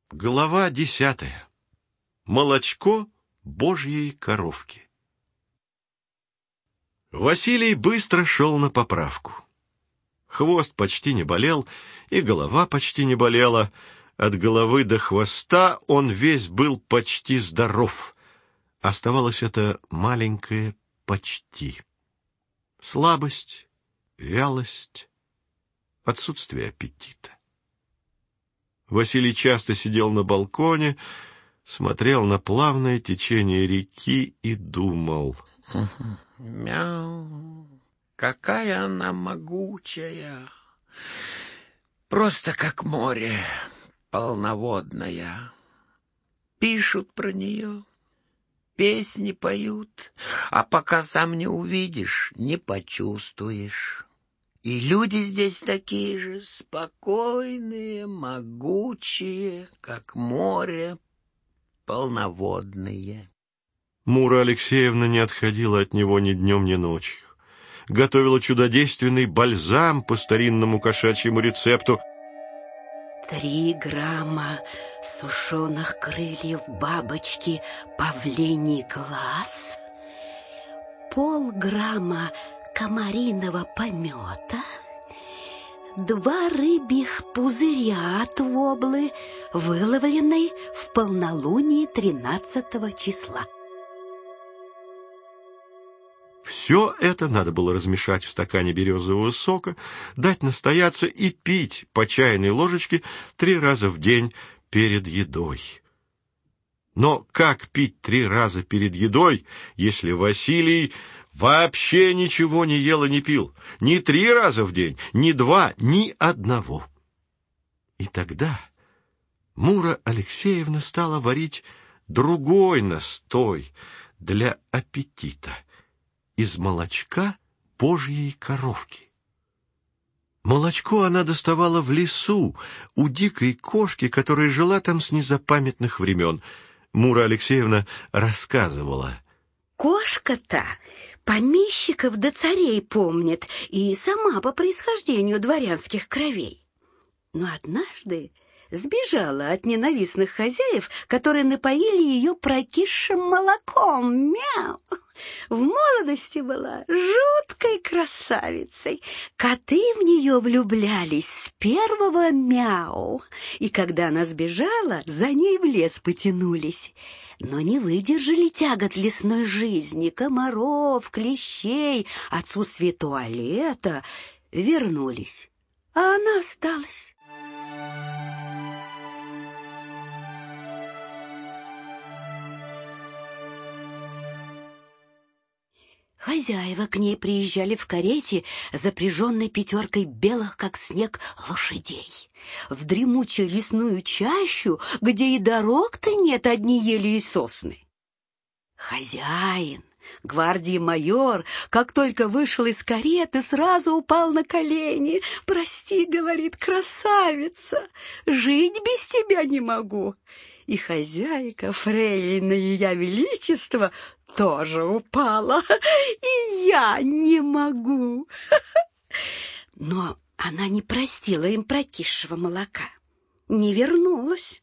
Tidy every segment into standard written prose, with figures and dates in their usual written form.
Глава 10. Молочко Божьей коровки. Василий быстро шел на поправку. Хвост почти не болел, и голова почти не болела. От головы до хвоста он весь был почти здоров. Оставалось это маленькое «почти». Слабость, вялость, отсутствие аппетита. Василий часто сидел на балконе, смотрел на плавное течение реки и думал. Мяу, какая она могучая, просто как море, полноводная. Пишут про нее, песни поют, а пока сам не увидишь, не почувствуешь. И люди здесь такие же спокойные, могучие, как море, полноводные. Мура Алексеевна не отходила от него ни днем, ни ночью. Готовила чудодейственный бальзам по старинному кошачьему рецепту. 3 грамма сушеных крыльев бабочки павлиний глаз, полграмма комариного помета, 2 рыбьих пузыря от воблы, выловленной в полнолуние 13 числа. Все это надо было размешать в стакане березового сока, дать настояться и пить по чайной ложечке 3 раза в день перед едой. Но как пить 3 раза перед едой, если Василий вообще ничего не ел и не пил? Ни 3 раза в день, ни 2, ни 1. И тогда Мура Алексеевна стала варить другой настой для аппетита из молочка Божьей коровки. Молочко она доставала в лесу у дикой кошки, которая жила там с незапамятных времен. Мура Алексеевна рассказывала. Кошка-то помещиков да царей помнит и сама по происхождению дворянских кровей. Но однажды сбежала от ненавистных хозяев, которые напоили ее прокисшим молоком. Мяу! В молодости была жуткой красавицей. Коты в нее влюблялись с первого мяу. И когда она сбежала, за ней в лес потянулись. Но не выдержали тягот лесной жизни, комаров, клещей, отсутствия туалета, вернулись. А она осталась. Хозяева к ней приезжали в карете, запряженной 5 белых, как снег, лошадей. В дремучую лесную чащу, где и дорог-то нет, одни ели и сосны. Хозяин, гвардии майор, как только вышел из кареты, сразу упал на колени. «Прости, — говорит, — красавица, жить без тебя не могу». И хозяйка, фрейлина Ее Величество, тоже упала. И я не могу. Но она не простила им прокисшего молока, не вернулась.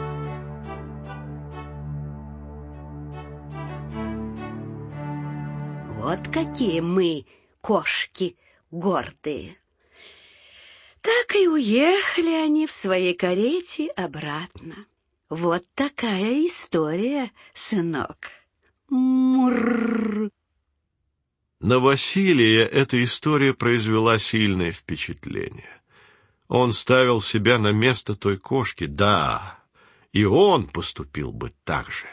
Вот какие мы, кошки, гордые. Так и уехали они в своей карете обратно. Вот такая история, сынок. Мурр. На Василия эта история произвела сильное впечатление. Он ставил себя на место той кошки, да, и он поступил бы так же.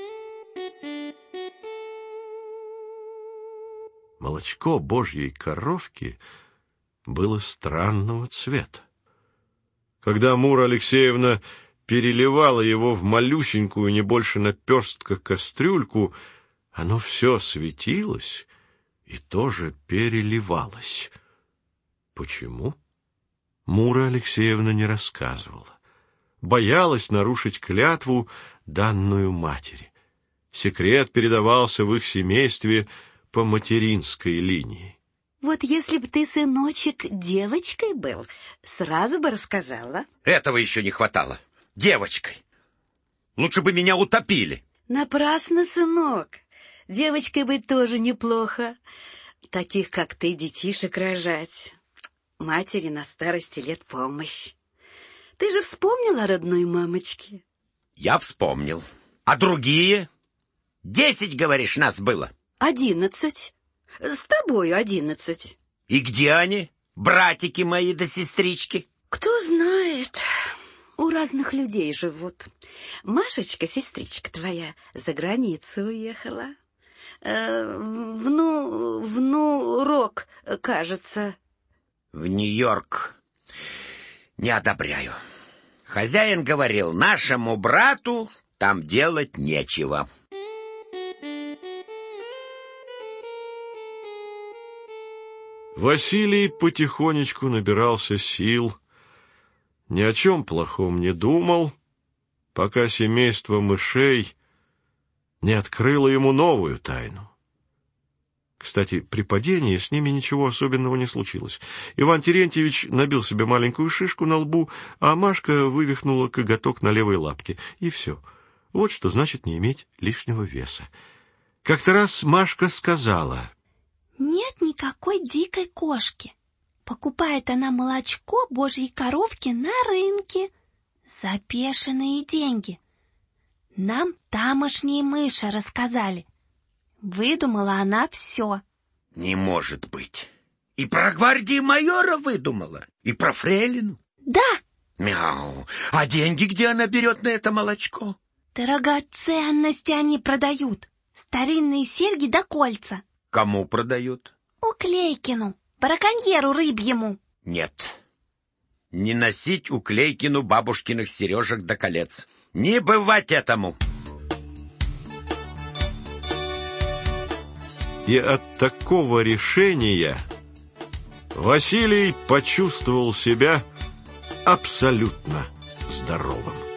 Молочко Божьей коровки было странного цвета. Когда Мура Алексеевна переливала его в малюсенькую, не больше наперстка, кастрюльку, оно все светилось и тоже переливалось. Почему? Мура Алексеевна не рассказывала. Боялась нарушить клятву, данную матери. Секрет передавался в их семействе по материнской линии. Вот если б ты, сыночек, девочкой был, сразу бы рассказала. Этого еще не хватало. девочкой. Лучше бы меня утопили. Напрасно, сынок. Девочкой быть тоже неплохо. Таких, как ты, детишек рожать. Матери на старости лет помощь. Ты же вспомнил о родной мамочке? Я вспомнил. А другие? 10, говоришь, нас было? 11. С тобою 11. И где они, братики мои да сестрички? Кто знает. У разных людей живут. Машечка, сестричка твоя, за границу уехала. Внурок, кажется. В Нью-Йорк. Не одобряю. Хозяин говорил, нашему брату там делать нечего. Василий потихонечку набирался сил, ни о чем плохом не думал, пока семейство мышей не открыло ему новую тайну. Кстати, при падении с ними ничего особенного не случилось. Иван Терентьевич набил себе маленькую шишку на лбу, а Машка вывихнула коготок на левой лапке. И все. Вот что значит не иметь лишнего веса. Как-то раз Машка сказала: «Нет никакой дикой кошки. Покупает она молочко божьей коровки на рынке за бешеные деньги. Нам тамошние мыши рассказали. Выдумала она все». Не может быть. И про гвардии-майора выдумала, и про фрейлину. Да, Мяу. А деньги где она берет на это молочко? драгоценности они продают. Старинные серьги да кольца. Кому продают? Уклейкину, браконьеру рыбьему. Нет. Не носить Уклейкину бабушкиных сережек да колец. Не бывать этому. И от такого решения Василий почувствовал себя абсолютно здоровым.